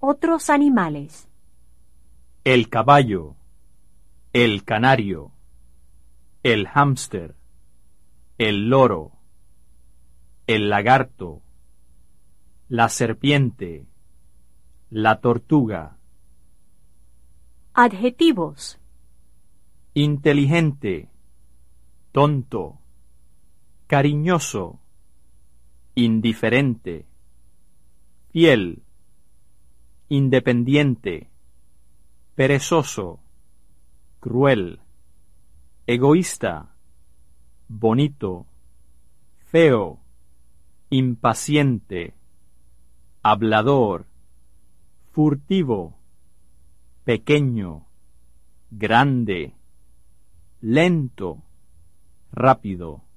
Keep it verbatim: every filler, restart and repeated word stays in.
Otros animales. El caballo, el canario, el hámster, el loro, el lagarto, la serpiente, la tortuga. Adjetivos. Inteligente, tonto, cariñoso, indiferente, fiel, independiente, perezoso, cruel, egoísta, bonito, feo, impaciente, hablador, furtivo, pequeño, grande, lento, rápido.